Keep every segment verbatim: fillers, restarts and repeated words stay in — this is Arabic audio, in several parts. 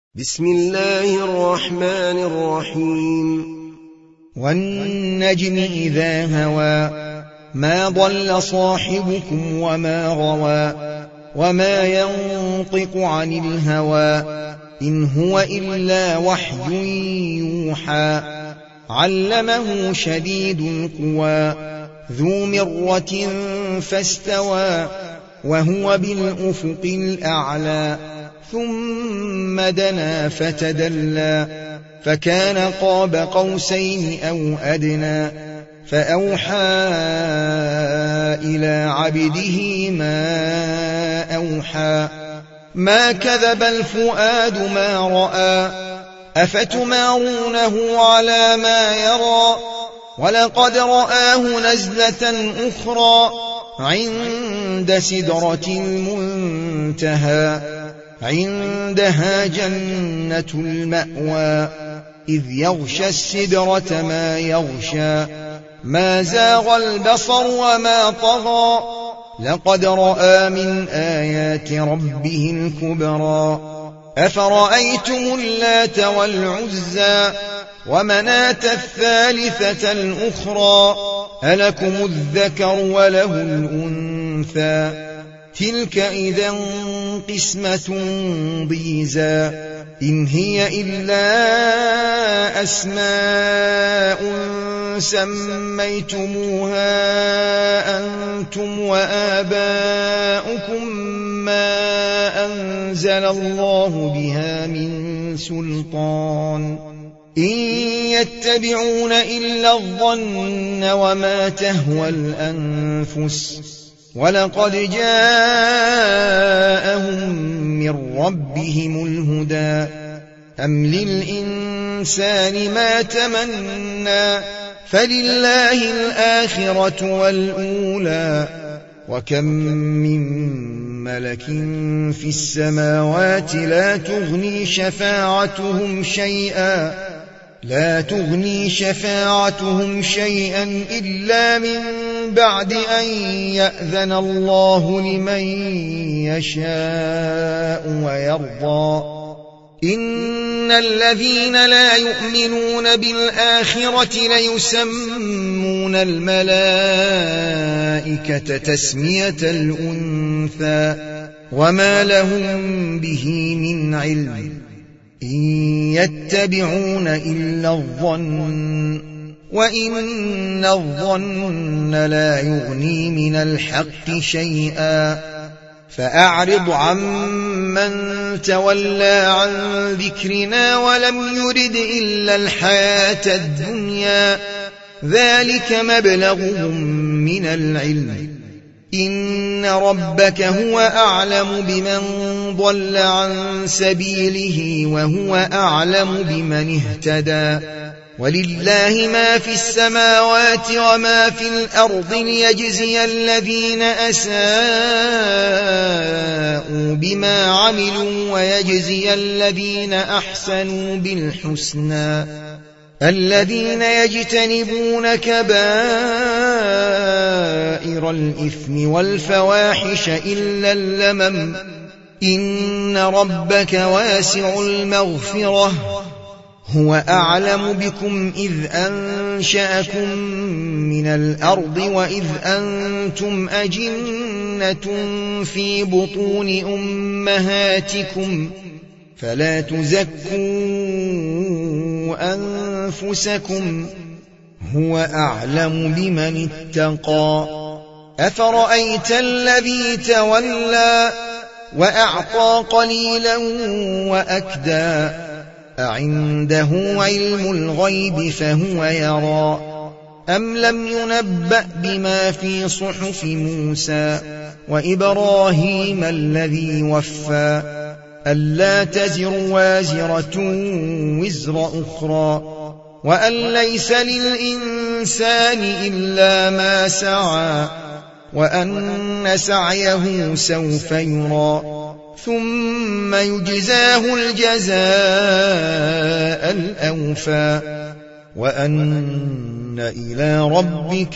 بسم الله الرحمن الرحيم والنجم إذا هوى ما ضل صاحبكم وما غوى وما ينطق عن الهوى إن هو إلا وحي يوحى علمه شديد القوى ذو مرة فاستوى وهو بالأفق الأعلى ثم دنا فتدلى فكان قاب قوسين أو أدنى فأوحى إلى عبده ما أوحى ما كذب الفؤاد ما رأى أفتمارونه على ما يرى ولقد رآه نزلة أخرى عند سدرة المنتهى عندها جنة المأوى إذ يغشى السدرة ما يغشى ما زاغ البصر وما طغى لقد رأى من آيات ربه الكبرى أفرأيتم اللات والعزى ومناة الثالثة الأخرى ألكم الذكر وله الأنثى تلك إذا قسمة ضيزى إن هي إلا أسماء سميتموها أنتم وآباؤكم ما أنزل الله بها من سلطان إن يتبعون إلا الظن وما تهوى الأنفس ولقد جاءهم من ربهم الهدى أم للإنسان ما تمنى فلله الآخرة والأولى وكم من ملك في السماوات لا تغني شفاعتهم شيئا لا تغني شفاعتهم شيئا إلا من بعد أن يأذن الله لمن يشاء ويرضى إن الذين لا يؤمنون بالآخرة ليسمون الملائكة تسمية الأنثى وما لهم به من علم إن يتبعون إلا الظن وإن الظن لا يغني من الحق شيئا فأعرض عمن تولى عن ذكرنا ولم يرد إلا الحياة الدنيا ذلك مبلغهم من العلم إن ربك هو أعلم بمن ضل عن سبيله وهو أعلم بمن اهتدى ولله ما في السماوات وما في الأرض ليجزي الذين أساءوا بما عملوا ويجزي الذين أحسنوا بالحسنى الذين يجتنبون كبائر الإثم والفواحش إلا اللمم إن ربك واسع المغفرة هو أعلم بكم إذ أنشأكم من الأرض وإذ أنتم أجنة في بطون أمهاتكم فلا تزكوا أنفسكم هو أعلم بمن اتقى أفرأيت الذي تولى وأعطى قليلا وأكدى أعنده علم الغيب فهو يرى أم لم ينبأ بما في صحف موسى وإبراهيم الذي وفى ألا تزر وازرة وزر أخرى وأن ليس للإنسان إلا ما سعى وأن سعيه سوف يرى ثم يجزاه الجزاء الأوفى وأن إلى ربك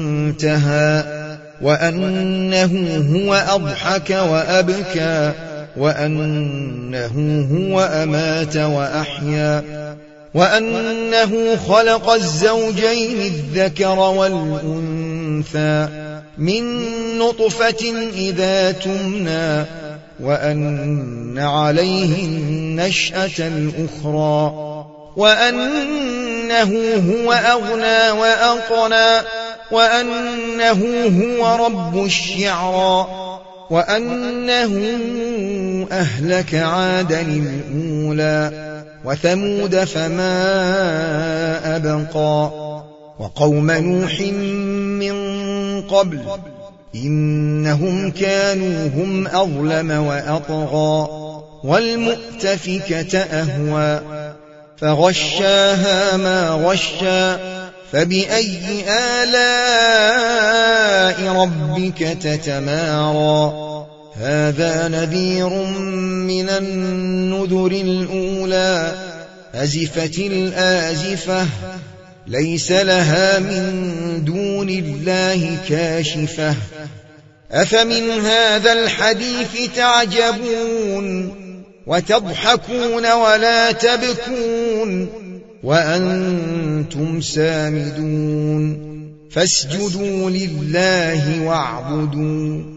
المنتهى وأنه هو أضحك وأبكى وأنه هو أمات وأحيا وأنه خلق الزوجين الذكر والأنثى من نطفة إذا تمنى وأن عليه النشأة الأخرى وأنه هو أغنى وأقنى وأنه هو رب الشعرى وأنه أهلك عادا الأولى وثمود فما أبقى وقوم نوح من قبل إنهم كانوا هم أظلم وأطغى والمؤتفكة أهوى فغشاها ما غشا فبأي آلاء ربك تتمارى هذا نذير من النذر الأولى أزفت الآزفة ليس لها من دون الله كاشفة أفمن هذا الحديث تعجبون وتضحكون ولا تبكون وأنتم سامدون فاسجدوا لله واعبدوا